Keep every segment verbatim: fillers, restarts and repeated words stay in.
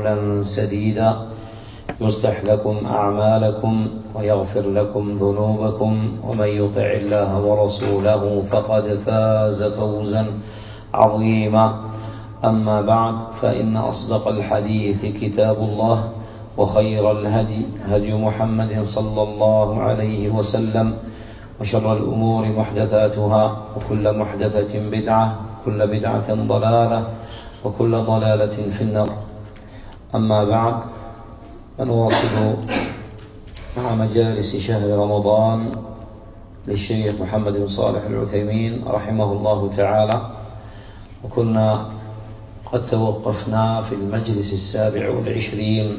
قولا سديدا يصلح لكم أعمالكم ويغفر لكم ذنوبكم ومن يطع الله ورسوله فقد فاز فوزا عظيما. أما بعد، فإن أصدق الحديث كتاب الله، وخير الهدي هدي محمد صلى الله عليه وسلم، وشر الأمور محدثاتها، وكل محدثة بدعة، وكل بدعة ضلالة، وكل ضلالة في النار. أما بعد، فنواصل مع مجالس شهر رمضان للشيخ محمد بن صالح العثيمين رحمه الله تعالى، وكنا قد توقفنا في المجلس السابع والعشرين.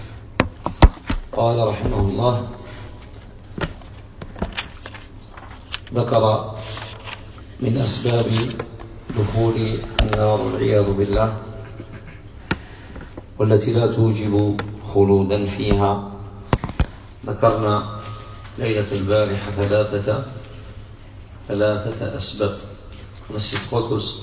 قال رحمه الله: ذكر من أسباب دخول النار والعياذ بالله، والتي لا توجب خلودا فيها. ذكرنا ليلة البارحة ثلاثة ثلاثة أسباب. Voici trois causes.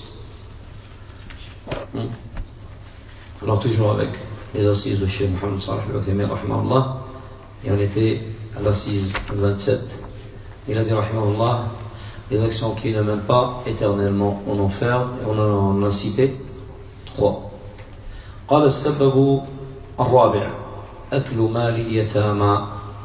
Alors toujours avec les assises de Cheikh Mohammed Salih al-Uthaymin rahimahullah, et on était à l'assise vingt-sept. Il a dit rahimahullah, les actions qui ne mènent pas éternellement en enfer, et on en a cité trois. قال السبب الرابع أكل مال اليتامى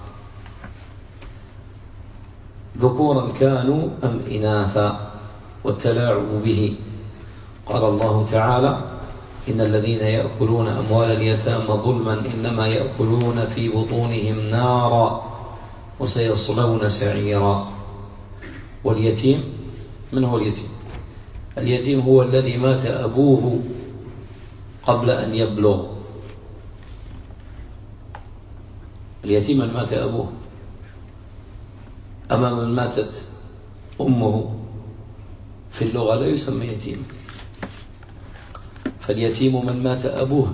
ذكورا كانوا أم إناثا والتلاعب به. قال الله تعالى: إن الذين يأكلون أموال اليتامى ظلما إنما يأكلون في بطونهم نارا وسيصلون سعيرا. واليتيم، من هو اليتيم؟ اليتيم هو الذي مات أبوه قبل أن يبلغ. اليتيم من مات أبوه، أما من ماتت أمه في اللغة لا يسمى يتيم. فاليتيم من مات أبوه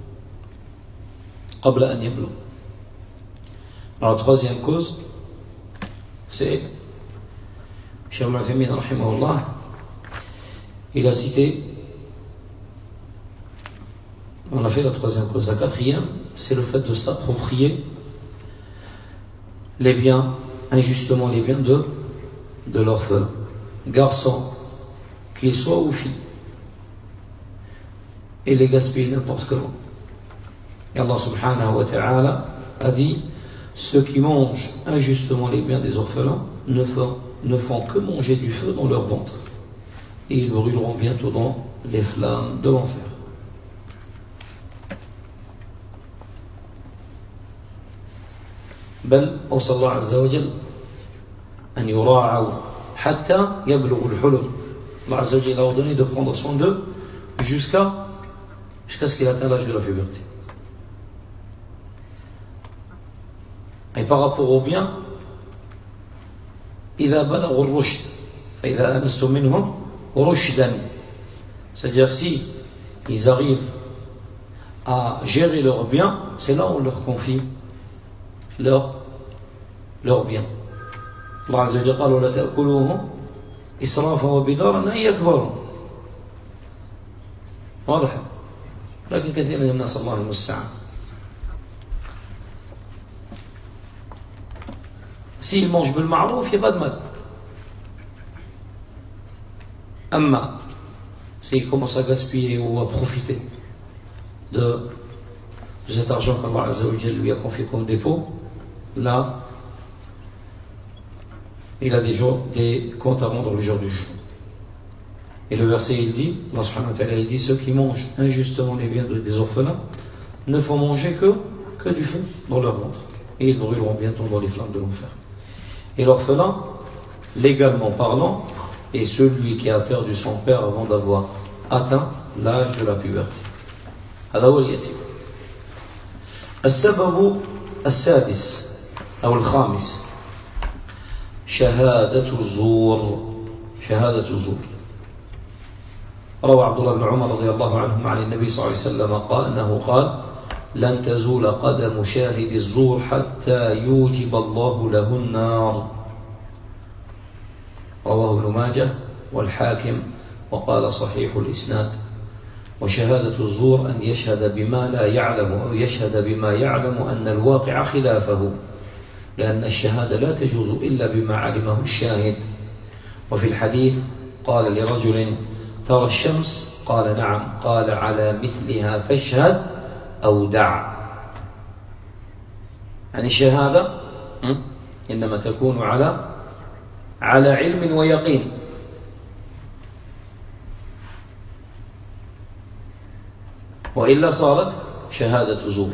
قبل أن يبلغ. Alors la troisième cause, c'est Cheikh Al-Uthaymin rahimahullah, il a cité, on a fait la troisième cause. La quatrième, c'est le fait de s'approprier les biens, injustement les biens de, de l'orphelin, garçon, qu'il soit ou fille, et les gaspiller n'importe comment. Et Allah subhanahu wa ta'ala a dit: ceux qui mangent injustement les biens des orphelins ne font, ne font que manger du feu dans leur ventre, et ils brûleront bientôt dans les flammes de l'enfer. بل أوصى الله عز وجل أن يراعوا حتى يبلغوا الحلم. Allah عز وجل a ordonné de prendre soin d'eux jusqu'à jusqu'à ce qu'il atteigne l'âge de la puberté. Et par rapport au bien, إذا بلغوا الرشد فإذا آنستم منهم رشدا, c'est-à-dire si ils arrivent à gérer leurs biens, c'est là où on leur confie leur, leur bien. Allah Azza wa Jalla قال: ولا تأكلوه إسرافا وبدارا أن يكبروا. واضح؟ لكن كثير من الناس الله المستعان s'ils mangent بالمعروف il n'y a pas de mal. Amma s'ils commencent à gaspiller ou à profiter de, de cet argent qu'Allah Azza wa Jalla lui a confié comme dépôt, là il a des, jours, des comptes à rendre le jour du jour. Et le verset il dit, Allah subhanahu wa ta'ala il dit: ceux qui mangent injustement les biens des orphelins ne font manger que, que du feu dans leur ventre, et ils brûleront bientôt dans les flammes de l'enfer. Et l'orphelin, légalement parlant, est celui qui a perdu son père avant d'avoir atteint l'âge de la puberté. هذا هو اليتيم. السبب السادس أو الخامس شهادة الزور. شهادة الزور. روى عبد الله بن عمر رضي الله عنهما عن النبي صلى الله عليه وسلم قال أنه قال: لن تزول قدم شاهد الزور حتى يوجب الله له النار. رواه ابن ماجه والحاكم وقال صحيح الإسناد. وشهادة الزور أن يشهد بما لا يعلم أو يشهد بما يعلم أن الواقع خلافه، لأن الشهادة لا تجوز إلا بما علمه الشاهد. وفي الحديث قال لرجل ترى الشمس؟ قال نعم. قال على مثلها فاشهد أو دع. يعني الشهادة إنما تكون على على علم ويقين. وإلا صارت شهادة زور.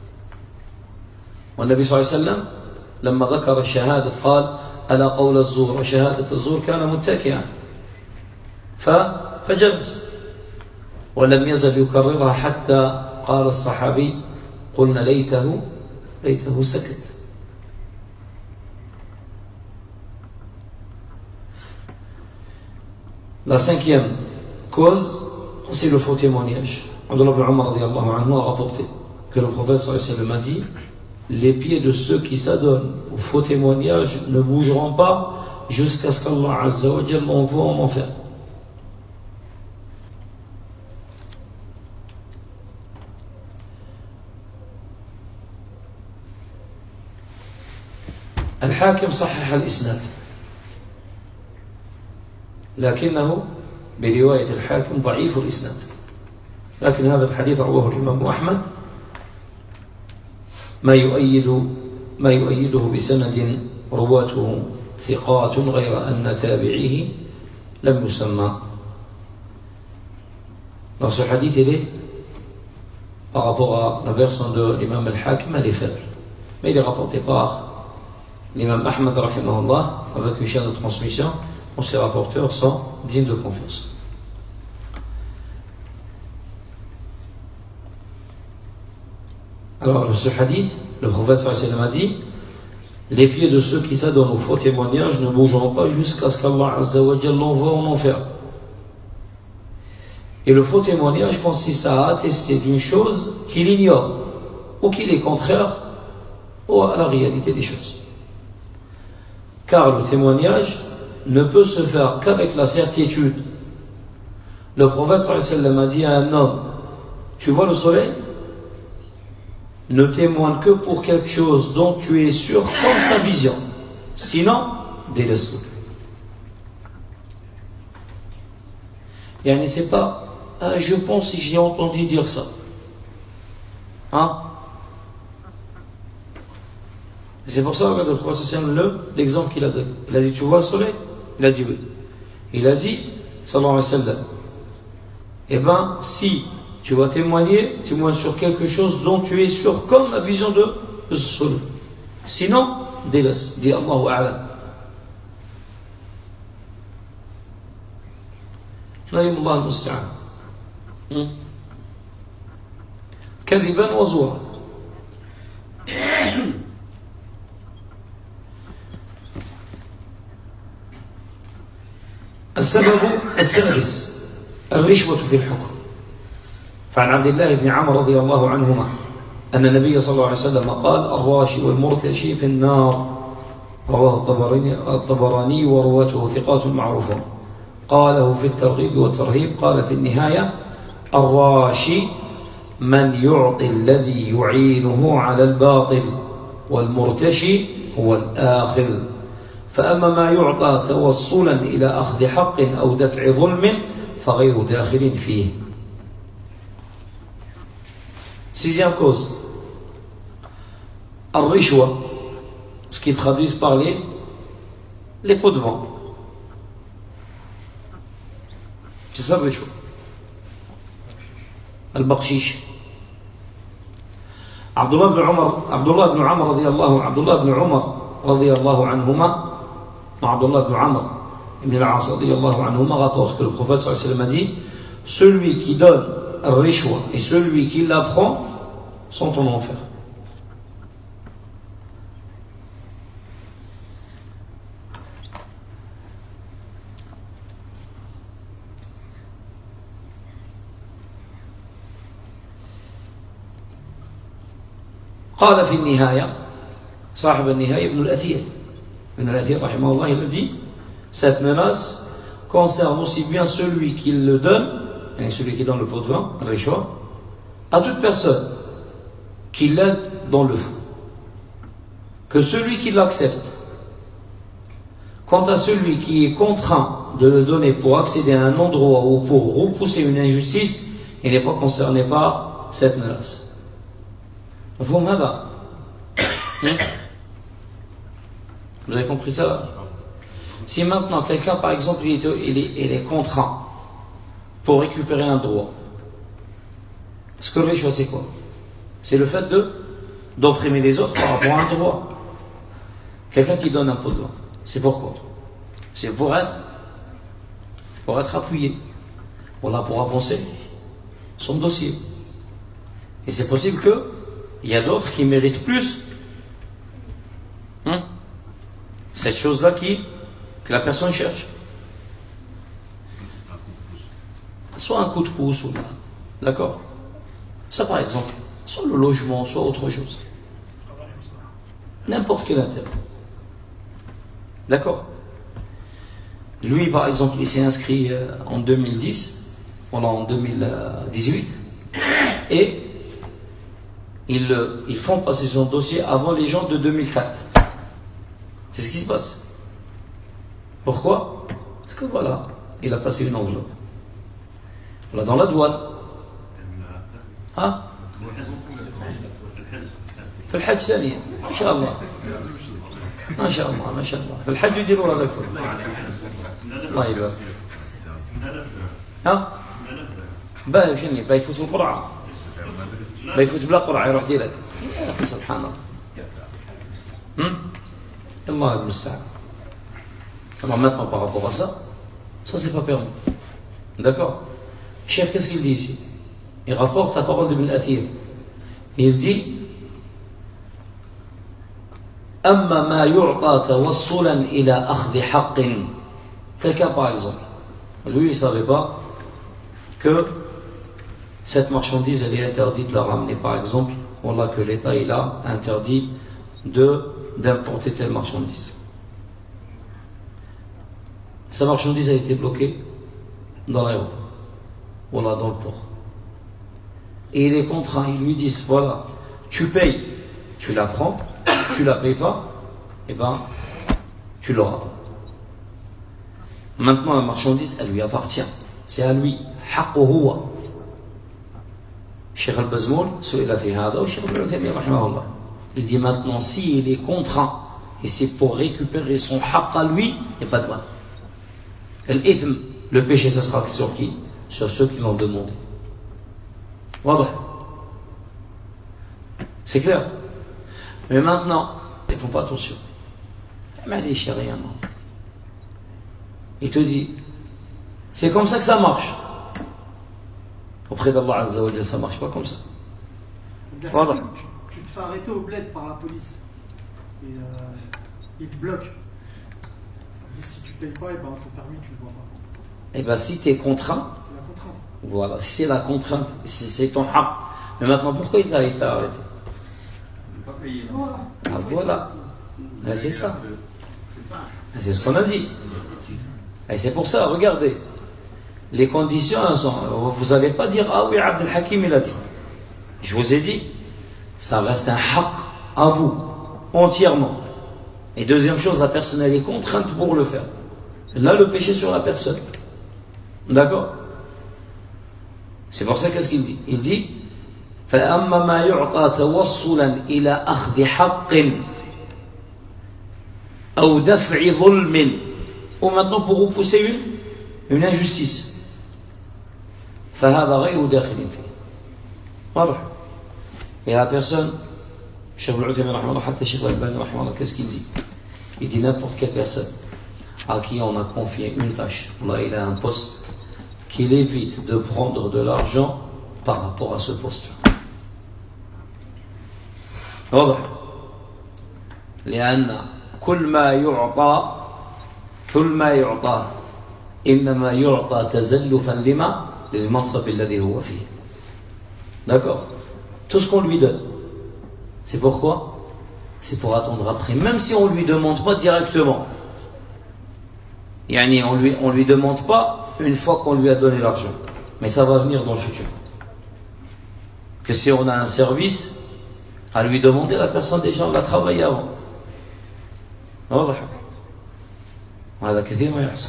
والنبي صلى الله عليه وسلم لما ذكر الشهادة قال ألا قول الزور وشهادة الزور كان متكئا فجلس ولم يزل يكررها حتى قال الصحابي قلنا ليته ليته سكت. La cinquième cause, c'est le faux témoignage. Abdullah ibn Umar radiyallahu anhu a rapporté que le prophète sallallahu alayhi wa sallam a dit: les pieds de ceux qui s'adonnent au faux témoignage ne bougeront pas jusqu'à ce qu'Allah azza wa jalla l'envoie en enfer. الحاكم صحح الإسناد لكنه برواية الحاكم ضعيف الإسناد، لكن هذا الحديث رواه الإمام أحمد ما يؤيد ما يؤيده بسند رواته ثقات غير أن تابعيه لم يسمى. Dans ce hadith, il est par rapport à la version de l'imam al-Hakim, elle est faible, mais il est rapporté par l'imam Ahmad rahimahullah avec une chaîne de transmission où ses rapporteurs sont dignes de confiance. Alors, ce hadith, le prophète sallallahu alayhi wa sallam a dit: les pieds de ceux qui s'adonnent au faux témoignage ne bougeront pas jusqu'à ce qu'Allah azza wa jalla l'envoie en enfer. Et le faux témoignage consiste à attester d'une chose qu'il ignore ou qu'il est contraire à la réalité des choses. Car le témoignage ne peut se faire qu'avec la certitude. Le prophète sallallahu alayhi wa sallam a dit à un homme: tu vois le soleil? Ne témoigne que pour quelque chose dont tu es sûr comme sa vision. Sinon, délaisse-le. Yani c'est pas ah, je pense si j'ai entendu dire ça. Hein? C'est pour ça que le prophète sallallahu alayhi wa sallam, l'exemple qu'il a donné. Il a dit: tu vois le soleil? Il a dit oui. Il a dit sallallahu alayhi wa sallam: eh bien, si tu vas témoigner, témoigne sur quelque chose dont tu es sûr, comme la vision de, de ce soleil. Sinon, délaisse. Dis Allahu a'lam. نعم الله المستعان. كذبا وزورا. السبب السادس الرشوة في الحكم. فعن عبد الله بن عمرو رضي الله عنهما أن النبي صلى الله عليه وسلم قال: الراشي والمرتشي في النار. رواه الطبراني, الطبراني ورواته ثقات معروفون. قاله في الترغيب والترهيب. قال في النهاية: الراشي من يعطي الذي يعينه على الباطل، والمرتشي هو الآخذ. فأما ما يعطى توصلا إلى أخذ حق أو دفع ظلم فغير داخل فيه. Sixième cause, al-rishwa, ce qui traduit par les, les pots de vent. C'est ça le rishwa. Al-bakshish. Abdullah ibn Umar, Abdullah ibn Umar radiyallahu, Abdullah ibn Umar radiyallahu anhuma, Abdullah ibn Umar ibn al-As radiyallahu anhuma rapporte que le prophète sallallahu alayhi wa sallam a dit: celui qui donne al-rishwa et celui qui l'apprend sont en enfer. قال في النهاية صاحب النهاية ابن الأثير ابن الأثير رحمه الله, il a dit: cette menace concerne aussi bien celui qui le donne et celui qui donne le pot de vin, al-rishwa, à toute personne qui l'aide dans le faux, que celui qui l'accepte. Quant à celui qui est contraint de le donner pour accéder à un endroit ou pour repousser une injustice, il n'est pas concerné par cette menace. Vous avez compris ça? Si maintenant quelqu'un, par exemple, il est, il est, il est contraint pour récupérer un droit, parce que le choix c'est quoi? C'est le fait de d'opprimer les autres par rapport à un droit. Quelqu'un qui donne un pot de vin, c'est pourquoi? C'est pour être pour être appuyé, voilà, pour avancer son dossier. Et c'est possible que il y a d'autres qui méritent plus hein, cette chose-là qui que la personne cherche. Soit un coup de pouce, ou d'accord. Ça par exemple, soit le logement, soit autre chose. N'importe quel intérêt. D'accord. Lui par exemple, il s'est inscrit en deux mille dix, voilà, en deux mille dix-huit, et ils, ils font passer son dossier avant les gens de deux mille quatre. C'est ce qui se passe. Pourquoi? Parce que voilà, il a passé une enveloppe. Voilà, dans la douane. Ah في الحج ثانية ما شاء الله ما شاء الله ما شاء الله في الحج يديروا هذا كله الله يبارك. ها باهي شنو بيفوت القرعة بيفوت بلا قرعة يروح ديرك يا أخي سبحان الله. هم الله المستعان. Alors maintenant par rapport à ça, ça c'est pas permis. D'accord. Chef, qu'est-ce qu'il dit ici? Il rapporte la parole de Ibn Athir. Il dit أما ما يعطى توصلا إلى أخذ حق. Quelqu'un par exemple, lui il ne savait pas que cette marchandise elle est interdite de la ramener par exemple, voilà que l'État il a interdit de d'importer telle marchandise. Sa marchandise a été bloquée dans l'aéroport, voilà, dans le port. Et il est contraint, ils lui disent voilà, tu payes, tu la prends, tu la payes pas, et ben tu l'auras pas. Maintenant la marchandise elle lui appartient, c'est à lui. حقه هو. Cheikh Al-Bazmoul سئل في هذا وشيخ ابن عثيمين رحمه الله. Il dit maintenant si il est contraint et c'est pour récupérer son haqq à lui, il n'y a pas de mal. L'ithm, le péché ça sera sur qui? Sur ceux qui l'ont demandé. Voilà. C'est clair. Mais maintenant, ils ne font pas attention. Mais les rien, non. Il te dit, c'est comme ça que ça marche. Auprès d'Allah Azza wa Jalla, ça ne marche pas comme ça. Voilà. Tu, tu te fais arrêter au bled par la police. Et euh, ils te bloquent. Ils disent, si tu ne payes pas, et ben, ton permis, tu ne le vois pas. Et bien si tu es contraint, c'est la contrainte. Voilà, c'est la contrainte, c'est ton haq. Mais maintenant, pourquoi il t'a arrêté? Pas payé. Ah voilà, ben, c'est ça. C'est ce qu'on a dit. Et c'est pour ça, regardez, les conditions sont, vous n'allez pas dire ah oui, Abdel Hakim il a dit. Je vous ai dit, ça reste un haq à vous, entièrement. Et deuxième chose, la personne elle est contrainte pour le faire. Là, le péché sur la personne. D'accord? C'est pour ça qu'est-ce qu'il dit? Il dit فَأَمَّا مَا يُعْطَى تَوَصُّلًا إِلَى أَخْذِ حَقٍّ أَوْ دَفْعِ ظُلْمٍ. Ou maintenant pour repousser une, une injustice. فَهَذَا غَيْرُ دَاخِلٍ فِيهِ. Voilà. Et la personne, Cheikh Al-Uthaymin rahimahullah, hatta Cheikh Al-Albani rahimahullah, qu'est-ce qu'il dit? Il dit n'importe quelle personne à qui on a confié une tâche, là il a un poste, qu'il évite de prendre de l'argent par rapport à ce poste-là. واضح؟ لأن كل ما يعطى كل ما يعطى إنما يعطى تزلفا لما للمنصب الذي هو فيه. D'accord? Tout ce qu'on lui donne, c'est pourquoi? C'est pour attendre après, même si on ne lui demande pas directement. Yani on lui, on lui demande pas une fois qu'on lui a donné l'argent. Mais ça va venir dans le futur. Que si on a un service, à lui demander, la personne déjà l'a travaillé avant. واضح وهذا كثير ما يحصل.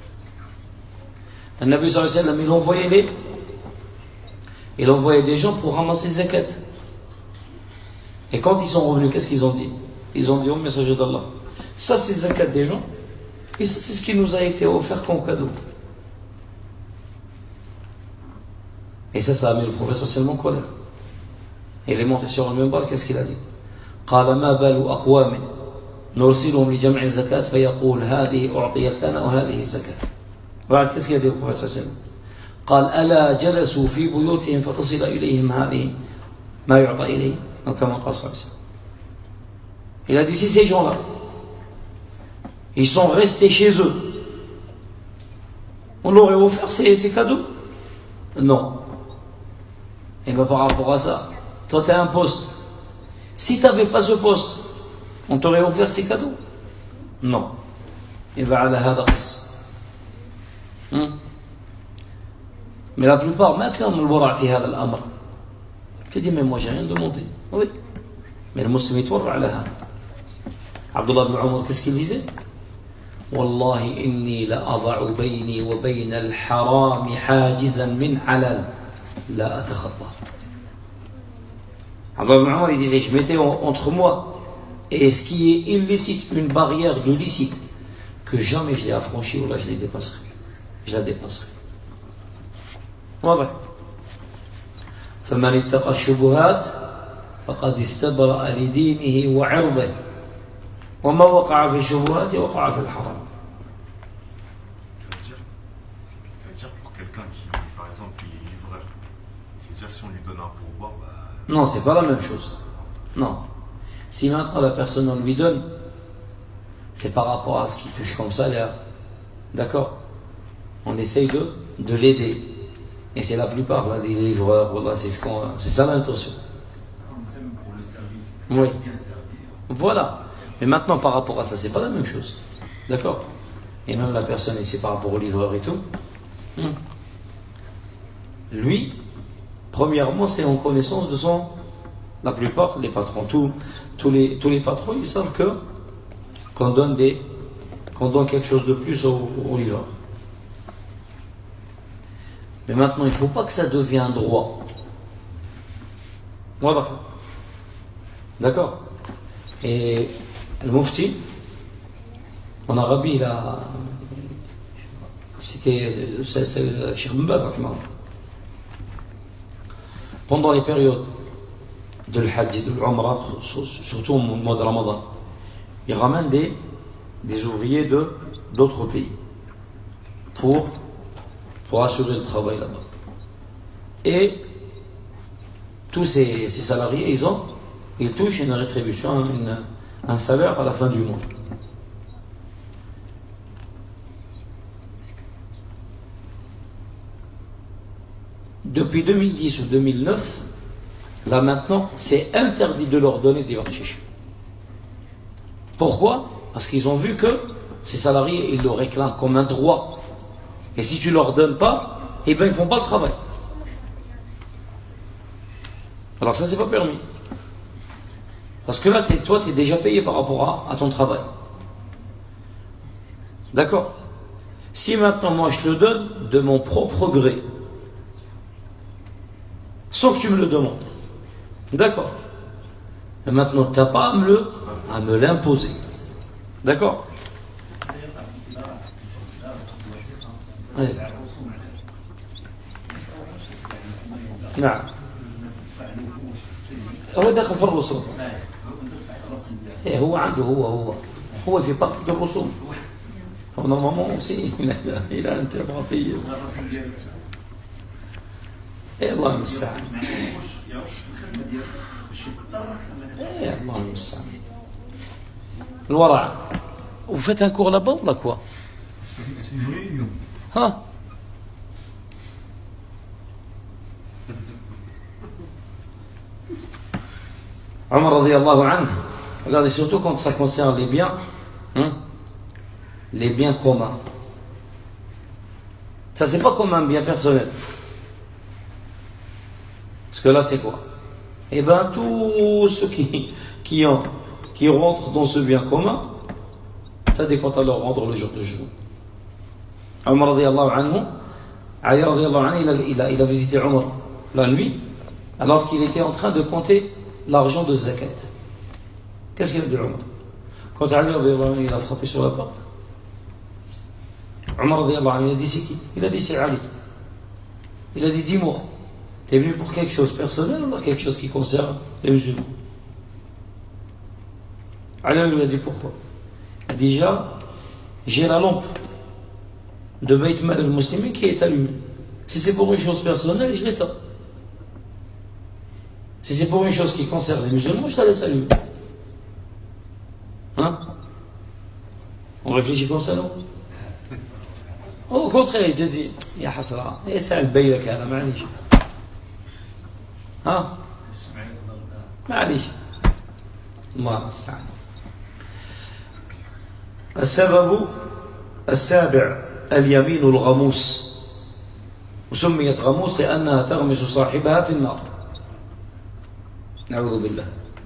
النبي صلى الله عليه وسلم il envoyait les il envoyait des gens pour ramasser zakat. Et quand ils sont revenus, qu'est-ce qu'ils ont dit? Ils ont dit au messager d'Allah, ça c'est zakat des gens et ça c'est ce qui nous a été offert comme cadeau. Et ça, ça a mis le prophète seulement en colère. Et il est monté sur le minbar, qu'est-ce qu'il a dit? قال ما بال أقوام نرسلهم لجمع الزكاة فيقول هذه أعطيت لنا وهذه الزكاة. بعد qu'est-ce qu'il a dit au prophète sallallahu alayhi wa sallam? قال ألا جلسوا في بيوتهم فتصل إليهم هذه ما يعطى إليه. Donc comment قال صلى الله عليه وسلم. Il a dit si ces gens-là, ils sont restés chez eux, on leur aurait offert ces, ces cadeaux? Non. Et bien par rapport à ça, toi tu as un poste. Si tu n'avais pas ce poste, on t'aurait offert ces cadeaux? Non. Et bien على هذا قص. Mais la plupart, ما فيهم الورع في هذا الأمر. Tu dis mais moi j'ai rien demandé. Oui. Mais le musulman يتورع على هذا. Abdullah ibn Umar, qu'est-ce qu'il disait? والله إني لأضع بيني وبين الحرام حاجزا من حلال لا أتخطى. Abdullah ibn Umar, il disait, je mettais entre moi et ce qui est illicite, une barrière de licite, que jamais je l'ai affranchi ou là je l'ai dépasserai. Je la dépasserai. واضح. فمن اتقى الشبهات فقد استبرأ لدينه وعرضه وما وقع في الشبهات وقع في الحرام. Ça veut dire, ça veut dire pour quelqu'un qui, par exemple, qui est livreur, c'est-à-dire si on lui donne un pourboire, bah... Non, c'est pas la même chose. Non. Si maintenant la personne on lui donne, c'est par rapport à ce qu'il touche comme salaire. D'accord? On essaye de, de l'aider. Et c'est la plupart là, des livreurs, voilà, c'est ce qu'on, c'est ça l'intention. Pour le service. Oui. Bien servir. Voilà. Mais maintenant par rapport à ça, c'est pas la même chose. D'accord? Et même la personne, c'est par rapport au livreur et tout. Hmm. Lui, premièrement, c'est en connaissance de son... La plupart, les patrons, tous, tous, les, tous les patrons, ils savent que qu'on donne, des, qu'on donne quelque chose de plus au, au livreur. Mais maintenant, il ne faut pas que ça devienne droit. Voilà. D'accord? Et le mufti, en Arabie, il a... C'était... C'est, c'est le Cheikh Ben Baz, pendant les périodes de l'Hajj et de l'Umrah, surtout au mois de Ramadan, il ramène des, des ouvriers de, d'autres pays pour, pour assurer le travail là-bas. Et tous ces, ces salariés, ils, ont, ils touchent une rétribution, une, un salaire à la fin du mois. Depuis deux mille dix ou deux mille neuf, là maintenant, c'est interdit de leur donner des bakhchiches. Pourquoi? Parce qu'ils ont vu que ces salariés, ils le réclament comme un droit. Et si tu ne leur donnes pas, eh bien ils ne font pas le travail. Alors ça, c'est pas permis. Parce que là, t'es, toi, tu es déjà payé par rapport à, à ton travail. D'accord? Si maintenant, moi, je le donne de mon propre gré, sans que tu me le demandes. D'accord. Mais maintenant, tu n'as pas à me, le, à me l'imposer. D'accord. Allez. نعم. هو داخل في الرسوم. إيه هو عنده هو هو هو في بقى الرسوم. هو نورمالمون سي إلى أنت بغيت. إيه الله المستعان. إيه الله المستعان. الورع. Vous faites un cours là-bas ou là quoi? Hein? Omar radiyallahu anhu, regardez surtout quand ça concerne les biens, hein, les biens communs. Ça c'est pas comme un bien personnel. Parce que là, c'est quoi? Eh bien, tous ceux qui, qui, ont, qui rentrent dans ce bien commun, tu as des comptes à leur rendre le jour de jour. Omar radiallahu anhu, Ali radiallahu anhu, il a, il, a, il a visité Omar la nuit, alors qu'il était en train de compter l'argent de zakat. Qu'est-ce qu'il a dit Omar? Quand Ali radiallahu anhu, il a frappé sur la porte, Omar radiallahu anhu, il a dit c'est qui? Il a dit c'est Ali. Il a dit dis-moi, t'es venu pour quelque chose personnel ou quelque chose qui concerne les musulmans? Ali lui a dit pourquoi? Déjà, j'ai la lampe de Bayt Mal al-Muslimin qui est allumée. Si c'est pour une chose personnelle, je l'éteins. Si c'est pour une chose qui concerne les musulmans, je la laisse allumer. Hein? On réfléchit comme ça, non? Au contraire, il te dit, Ya Hasra, c'est un baylak, là, معليش. Hein? معليش. الله المستعان. السبب السابع اليمين الغموس، وسميت غموس لأنها تغمس صاحبها في النار. نعوذ بالله.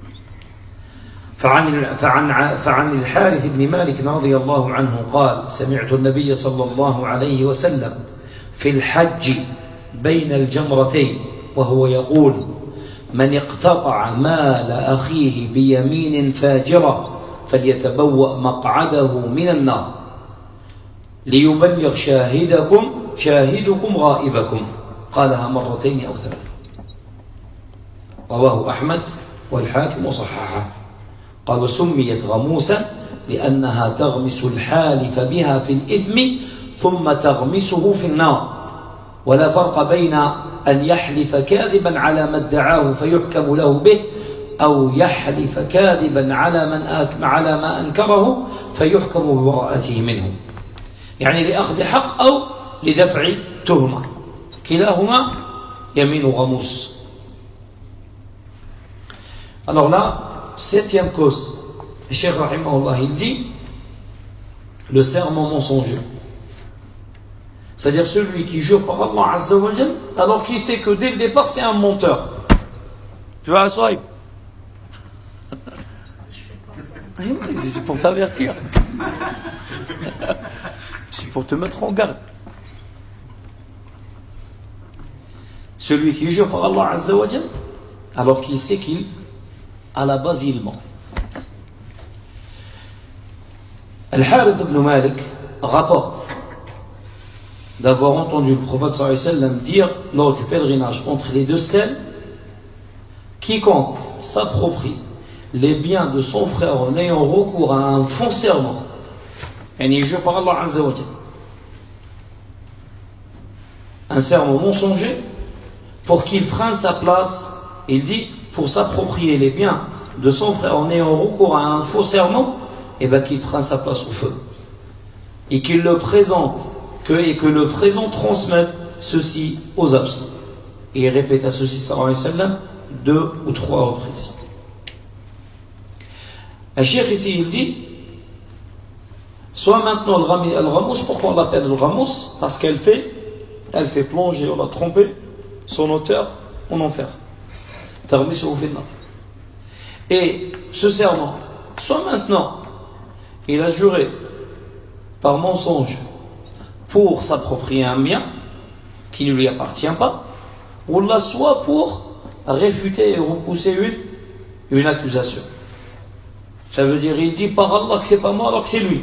فعن فعن فعن الحارث بن مالك رضي الله عنه قال: سمعت النبي صلى الله عليه وسلم في الحج بين الجمرتين وهو يقول: من اقتطع مال أخيه بيمين فاجرة فليتبوأ مقعده من النار ليبلغ شاهدكم شاهدكم غائبكم. قالها مرتين أو ثلاث. رواه أحمد والحاكم وصححه. قال: وسميت غموسا لأنها تغمس الحالف بها في الإثم ثم تغمسه في النار، ولا فرق بين أن يحلف كاذبا على ما ادعاه فيحكم له به أو يحلف كاذبا على من على ما أنكره فيحكم ببراءته منه، يعني لأخذ حق أو لدفع تهمة، كلاهما يمين غموس. Alors là, septième cause, le Cheikh Rahimahullah, il dit le serment mensonger. C'est-à-dire celui qui jure par Allah Azza wa Jal alors qu'il sait que dès le départ c'est un menteur. Tu vois, Sohaib? C'est pour t'avertir. C'est pour te mettre en garde. Celui qui jure par Allah Azza wa Jal alors qu'il sait qu'il, à la base, il ment. Al-Harith ibn Malik rapporte d'avoir entendu le prophète sallallahu alayhi wa sallam dire lors du pèlerinage entre les deux stèles: quiconque s'approprie les biens de son frère en ayant recours à un faux serment, et il jure par Allah Azza wa Jal, un serment mensonger, pour qu'il prenne sa place, il dit, pour s'approprier les biens de son frère en ayant recours à un faux serment, et bien qu'il prenne sa place au feu et qu'il le présente que, et que le présent transmette ceci aux absents. Et il répète à ceci sallallahu alayhi wa sallam deux ou trois reprises. Le cheikh ici il dit soit maintenant le Ghamous. Pourquoi on l'appelle le Ghamous? Parce qu'elle fait elle fait plonger, on l'a trompé, son auteur en enfer. Et ce serment, soit maintenant il a juré par mensonge pour s'approprier un bien qui ne lui appartient pas, ou là soit pour réfuter et repousser une, une accusation. Ça veut dire il dit par Allah que c'est pas moi alors que c'est lui.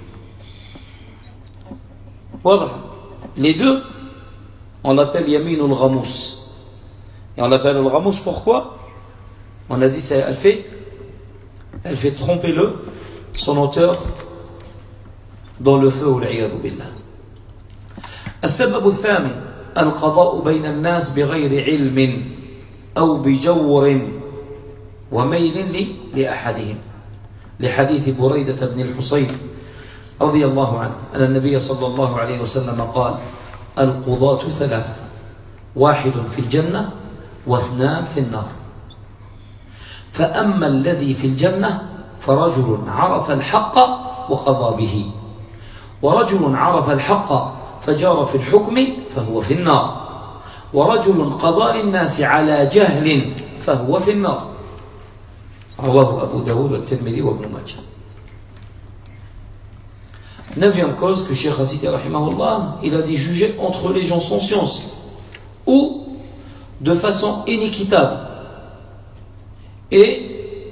Voilà. Les deux, on l'appelle Yaminul Ghamous. Et on l'appelle le Ghamous pourquoi? On a dit elle fait elle fait tromper le son auteur dans le feu. والعياذ بالله. السبب الثامن القضاء بين الناس بغير علم أو بجور وميل لأحدهم لحديث بريدة بن الحصين رضي الله عنه أن النبي صلى الله عليه وسلم قال: القضاة ثلاثة، واحد في الجنة واثنان في النار، فأما الذي في الجنة فرجل عرف الحق وقضى به، ورجل عرف الحق فجار في الحكم فهو في النار، ورجل قضى للناس على جهل فهو في النار رواه أبو داود والترمذي وابن ماجه. Neuvième cause que Cheikh a cité, rahimahullah, il a dit juger entre les gens sans science ou de façon inéquitable et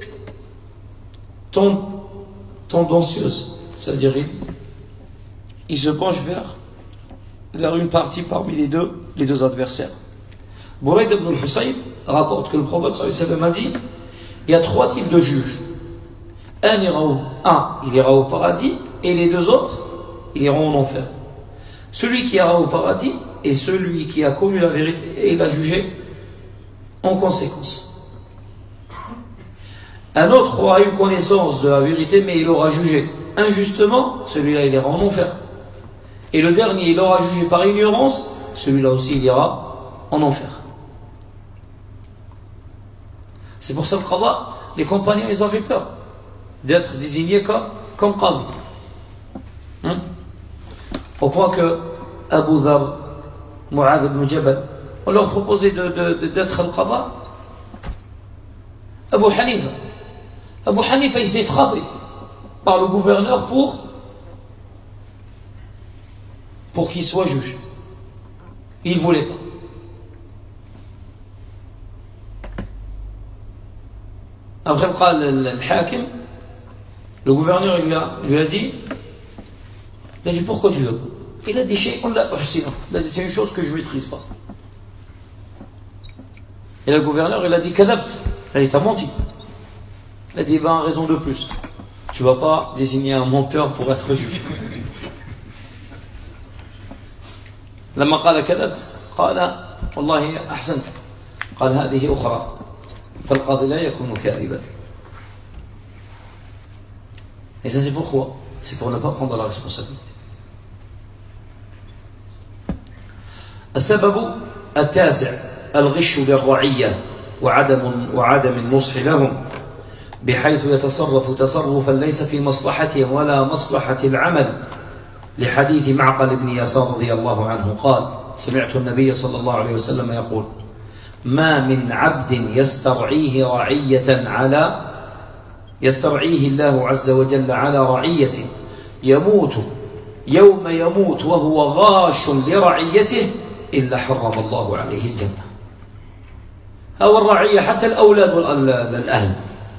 tendancieuse, c'est-à-dire il, il se penche vers, vers une partie parmi les deux, les deux adversaires. Bouraïd ibn al-Husayb rapporte que le prophète sallallahu alayhi wa sallam a dit il y a trois types de juges. Un ira au, un, il ira au paradis et les deux autres, ils iront en enfer. Celui qui ira au paradis est celui qui a connu la vérité et il a jugé en conséquence. Un autre aura eu connaissance de la vérité mais il aura jugé injustement, celui-là il ira en enfer. Et le dernier il aura jugé par ignorance, celui-là aussi il ira en enfer. C'est pour ça que les compagnons ils avaient peur d'être désignés comme, comme qadi. Hein? Au point que Abu Dhar, Mu'adh ibn Jabal, on leur proposait de, de, de, d'être al qada. Abu Hanifa. Abu Hanifa il s'est frappé par le gouverneur pour, pour qu'il soit juge. Il ne voulait pas. Après le hakim, le gouverneur il lui, a, lui a dit il a dit pourquoi tu veux? Il a dit shay'un la uhsinu. Il a dit c'est une chose que je ne maîtrise pas. Et le gouverneur il a dit kadabt. Il a dit t'as menti. Il a dit ben raison de plus. Tu ne vas pas désigner un menteur pour être juge. لما قال كذبت قال والله أحسنت قال هذه أخرى فالقاضي لا يكون كاذبا. Et ça c'est pourquoi? C'est pour ne pas prendre la responsabilité. السبب التاسع الغش للرعية وعدم وعدم النصح لهم بحيث يتصرف تصرفا ليس في مصلحتهم ولا مصلحة العمل لحديث معقل بن يسار رضي الله عنه قال سمعت النبي صلى الله عليه وسلم يقول ما من عبد يسترعيه رعية على يسترعيه الله عز وجل على رعية يموت يوم يموت وهو غاش لرعيته إلا حرم الله عليه الجنة. أو الرعية حتى الأولاد والأهل.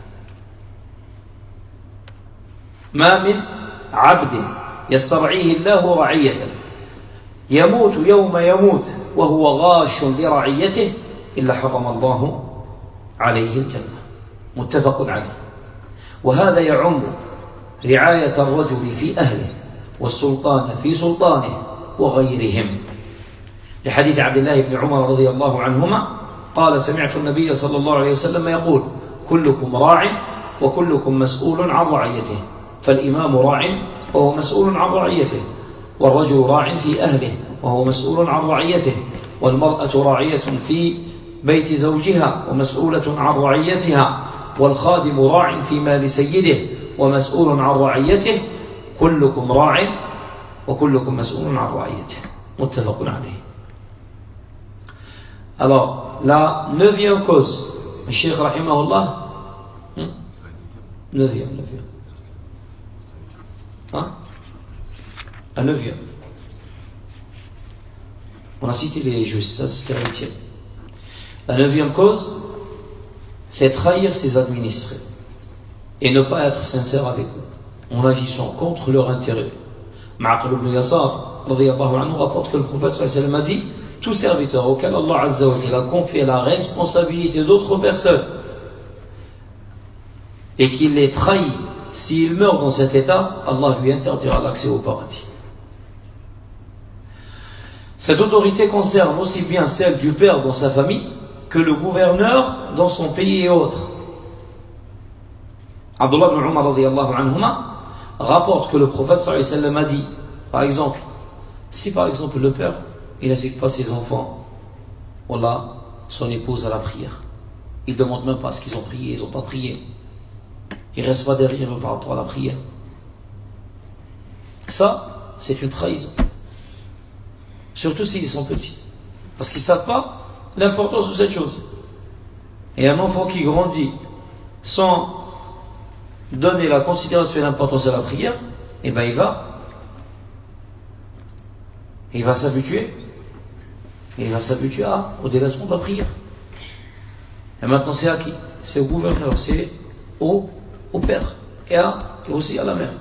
ما من عبد يسترعيه الله رعية يموت يوم يموت وهو غاش لرعيته إلا حرم الله عليه الجنة. متفق عليه. وهذا يعم رعاية الرجل في أهله والسلطان في سلطانه وغيرهم لحديث عبد الله بن عمر رضي الله عنهما قال سمعت النبي صلى الله عليه وسلم يقول كلكم راع وكلكم مسؤول عن رعيته فالإمام راع وهو مسؤول عن رعيته والرجل راع في أهله وهو مسؤول عن رعيته والمرأة راعية في بيت زوجها ومسؤولة عن رعيتها والخادم راع في مال سيده ومسؤول عن رعيته كلكم راع وكلكم مسؤول عن رعيته متفق عليه. Alors, la neuvième cause, le Cheikh rahimahullah, hmm? neuvième, neuvième. Hein? La neuvième. On a cité les juges, ça c'était la huitième. La neuvième cause, c'est trahir ses administrés et ne pas être sincère avec eux en agissant contre leur intérêt. Ma'qil ibn Yasar radiyallahu anhu rapporte que le prophète sallallahu alayhi wa sallam a dit tout serviteur auquel Allah azza wa jalla a confié la responsabilité d'autres personnes et qu'il les trahit, s'il meurt dans cet état, Allah lui interdira l'accès au paradis. Cette autorité concerne aussi bien celle du père dans sa famille que le gouverneur dans son pays et autres. Abdullah ibn Umar radiyallahu anhuma rapporte que le prophète sallallahu alayhi wa sallam a dit, par exemple, si par exemple le père il n'incite pas ses enfants, voilà, son épouse à la prière, il ne demande même pas ce qu'ils ont prié, ils n'ont pas prié, il ne reste pas derrière eux par rapport à la prière, ça c'est une trahison, surtout s'ils sont petits. Parce qu'ils ne savent pas l'importance de cette chose. Et un enfant qui grandit sans donner la considération et l'importance à la prière, eh bien il va il va s'habituer il va s'habituer au délaissement de la prière. Et maintenant c'est à qui? C'est au gouverneur, c'est au, au père et, à, et aussi à la mère.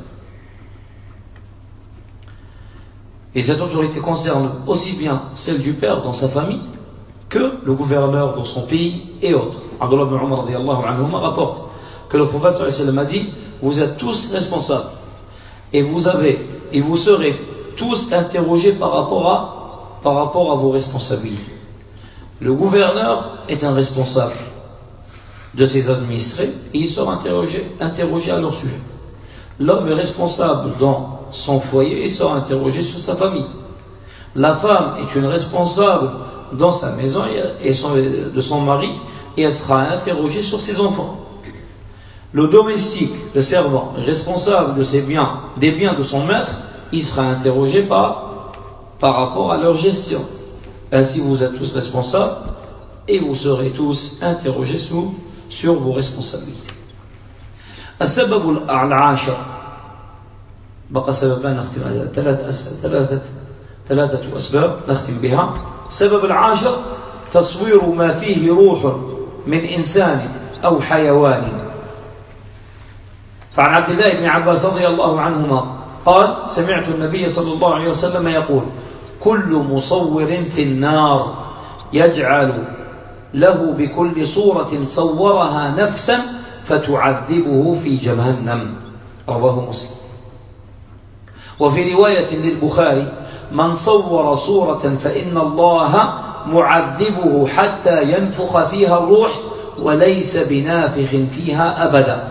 Et cette autorité concerne aussi bien celle du père dans sa famille que le gouverneur dans son pays et autres. Abdullah ibn Umar radiyallahu anhuma rapporte que le prophète sallallahu alayhi wa sallam a dit: vous êtes tous responsables et vous avez et vous serez tous interrogés par rapport à par rapport à vos responsabilités. Le gouverneur est un responsable de ses administrés et il sera interrogé, interrogé à leur sujet. L'homme est responsable dans son foyer et sera interrogé sur sa famille. La femme est une responsable dans sa maison et son, de son mari et elle sera interrogée sur ses enfants. Le domestique, le servant, responsable de ses biens, des biens de son maître, il sera interrogé par, par rapport à leur gestion. Ainsi vous êtes tous responsables et vous serez tous interrogés sur, sur vos responsabilités. السبب العاشر بقى سببان نختم ثلاثة ثلاثة ثلاثة أسباب نختم بها. السبب العاشر تصوير ما فيه روح من إنسان أو حيوان. فعن عبد الله بن عباس رضي الله عنهما قال: سمعت النبي صلى الله عليه وسلم يقول: كل مصور في النار يجعل له بكل صورة صورها نفسا فتعذبه في جهنم. رواه مسلم. وفي رواية للبخاري: من صور صورة فإن الله معذبه حتى ينفخ فيها الروح وليس بنافخ فيها أبدا.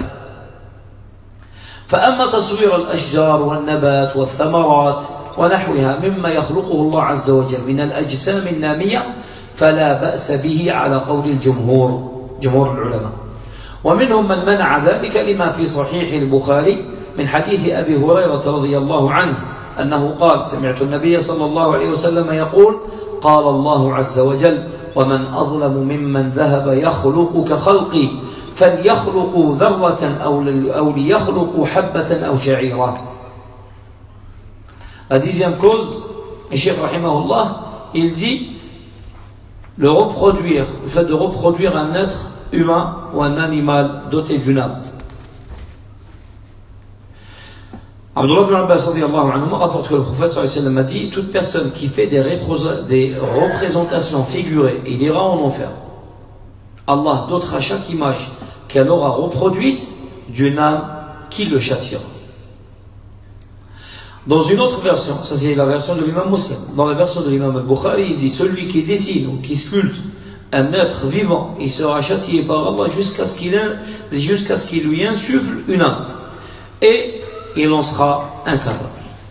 فأما تصوير الأشجار والنبات والثمرات ونحوها مما يخلقه الله عز وجل من الأجسام النامية فلا بأس به على قول الجمهور جمهور العلماء. ومنهم من منع ذلك لما في صحيح البخاري من حديث أبي هريرة رضي الله عنه أنه قال: سمعت النبي صلى الله عليه وسلم يقول: قال الله عز وجل: ومن أظلم ممن ذهب يخلق كخلقي فليخلقوا ذرة أو ليخلقوا حبة أو شعيرة. La dixième cause, et Cheikh Rahimahullah, il dit le reproduire, le fait de reproduire un être humain ou un animal doté d'une âme. Abdullah ibn Abbas radiyallahu anhu rapporte que le prophète sallallahu alayhi wa sallam a dit: toute personne qui fait des, des représentations figurées, il ira en enfer. Allah dotera chaque image qu'elle aura reproduite d'une âme qui le châtiera. Dans une autre version, ça c'est la version de l'imam Muslim, dans la version de l'imam al-Bukhari, il dit: celui qui dessine ou qui sculpte un être vivant, il sera châtié par Allah jusqu'à ce qu'il jusqu'à ce qu'il lui insuffle une âme. Et il en sera incapable.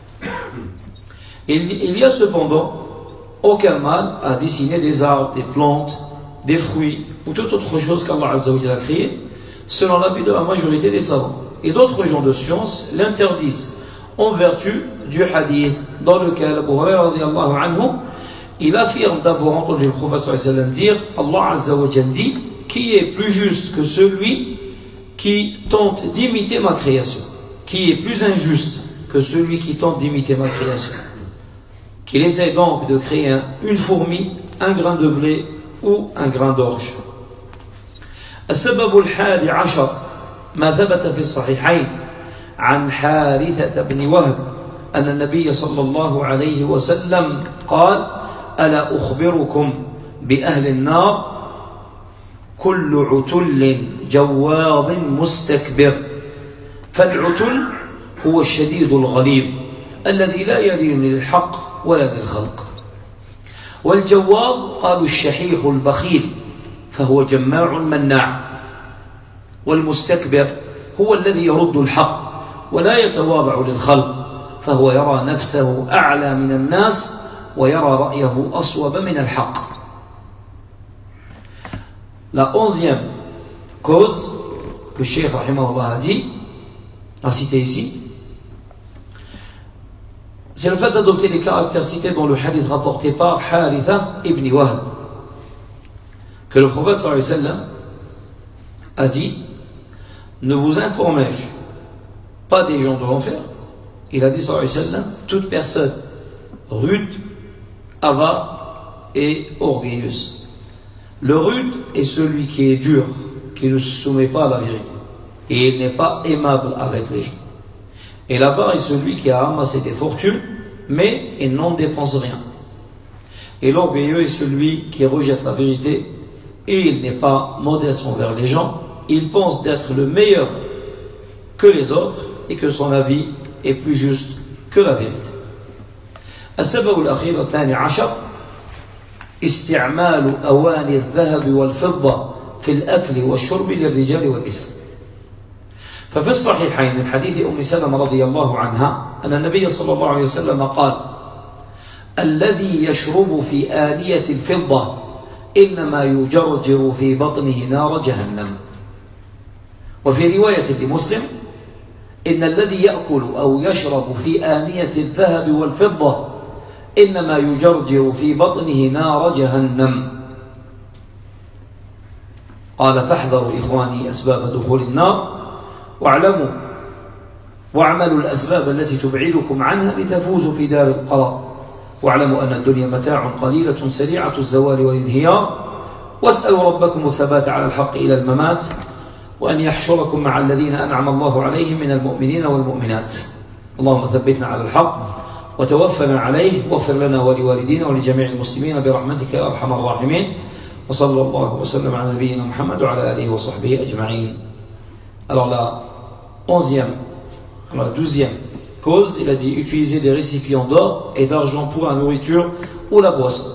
Il, il y a cependant aucun mal à dessiner des arbres, des plantes, des fruits ou toute autre chose qu'Allah Azza wa Jalla a créé, selon l'avis de la majorité des savants. Et d'autres gens de science l'interdisent en vertu du hadith dans lequel Abu Hurairah radiyallahu anhu il affirme d'avoir entendu le prophète sallallahu alayhi wa sallam dire: Allah Azza wa Jalla dit: qui est plus juste que celui qui tente d'imiter ma création? Qui est plus injuste que celui qui tente d'imiter ma création? Qu'il essaie donc de créer un, une fourmi, un grain de blé ou un grain d'orge. السبب الحادي عشر ما ثبت في الصحيحين عن حارثة بن وهب أن النبي صلى الله عليه وسلم قال: ألا أخبركم بأهل النار كل عتل جواظ مستكبر. فالعتل هو الشديد الغليظ الذي لا يلين للحق ولا للخلق. والجواظ قالوا الشحيح البخيل فهو جماع مناع. والمستكبر هو الذي يرد الحق ولا يتواضع للخلق فهو يرى نفسه أعلى من الناس ويرى رأيه أصوب من الحق. La onzième cause que Cheikh Rahimahullah a dit, a cité ici, C'est le fait d'adopter les caractères cités dans le hadith rapporté par Haritha ibn Wahb, que le prophète sallallahu alayhi wa sallam a dit: ne vous informez-je pas des gens de l'enfer? Il a dit sallallahu alayhi wa sallam: toute personne rude, avare et orgueilleuse. Le rude est celui qui est dur, qui ne se soumet pas à la vérité, et il n'est pas aimable avec les gens. Et l'avare est celui qui a amassé des fortunes, mais il n'en dépense rien. Et l'orgueilleux est celui qui rejette la vérité, et il n'est pas modeste envers les gens. Il pense d'être le meilleur que les autres, et que son avis est plus juste que la vérité. السبب الأخير الثاني عشر استعمال أواني الذهب والفضة في الأكل والشرب للرجال والنساء. ففي الصحيحين من حديث أم سلمة رضي الله عنها أن النبي صلى الله عليه وسلم قال: الذي يشرب في آنية الفضة إنما يجرجر في بطنه نار جهنم. وفي رواية لمسلم: إن الذي يأكل أو يشرب في آنية الذهب والفضة إنما يجرجر في بطنه نار جهنم. قال: فاحذروا إخواني أسباب دخول النار واعلموا واعملوا الأسباب التي تبعدكم عنها لتفوزوا في دار القرار، واعلموا أن الدنيا متاع قليلة سريعة الزوال والانهيار، واسألوا ربكم الثبات على الحق إلى الممات، وأن يحشركم مع الذين أنعم الله عليهم من المؤمنين والمؤمنات. اللهم ثبتنا على الحق وتوفنا عليه، واغفر لنا ولوالدينا ولجميع المسلمين برحمتك يا أرحم الراحمين. وصلى الله وسلم على نبينا محمد وعلى آله وصحبه أجمعين. Alors la onzième, alors la douzième cause, il a dit utiliser des récipients d'or et d'argent pour la nourriture ou la boisson.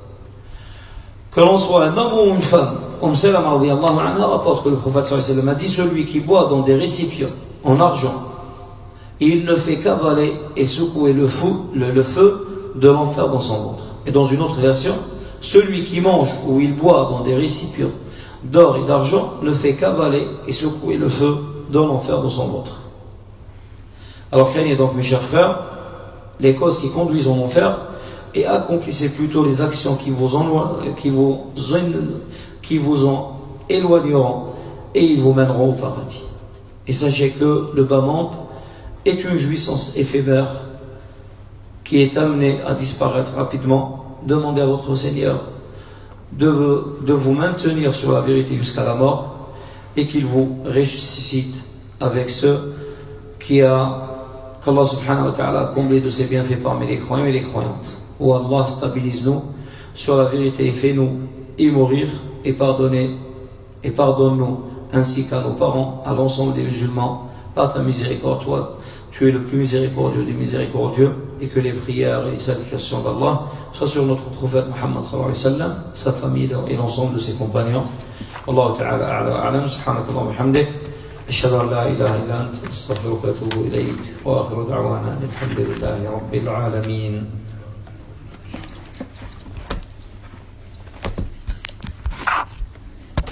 Que l'on soit un homme ou une femme, Umm Salama radiyallahu anha rapporte que le prophète sallallahu alayhi wa sallam a dit: celui qui boit dans des récipients en argent, il ne fait qu'avaler et secouer le feu, le, le feu de l'enfer dans son ventre. Et dans une autre version, celui qui mange ou il boit dans des récipients d'or et d'argent ne fait qu'avaler et secouer le feu de l'enfer dans son ventre. Alors craignez donc, mes chers frères, les causes qui conduisent en enfer, et accomplissez plutôt les actions qui vous en, qui vous, qui vous en éloigneront et ils vous mèneront au paradis. Et sachez que le bas monde est une jouissance éphémère qui est amenée à disparaître rapidement. Demandez à votre Seigneur de vous, de vous maintenir sur la vérité jusqu'à la mort et qu'il vous ressuscite avec ceux qui a qu'Allah subhanahu wa ta'ala a comblé de ses bienfaits parmi les croyants et les croyantes. Oh Allah, stabilise-nous sur la vérité et fais-nous y mourir et pardonnez et pardonne-nous ainsi qu'à nos parents, à l'ensemble des musulmans, par ta miséricorde, toi, tu es le plus miséricordieux des miséricordieux, et que les prières et les salutations d'Allah soient sur notre prophète Muhammad sallallahu alayhi wa sallam, sa famille et l'ensemble de ses compagnons. Allah ta'ala a'la a'lam, subhanakallah wa bihamdik, ashhadu an la ilaha illa ant, astaghfiruka wa atubu ilayk, wa akhiru da'wana alhamdulillahi rabbil alamin.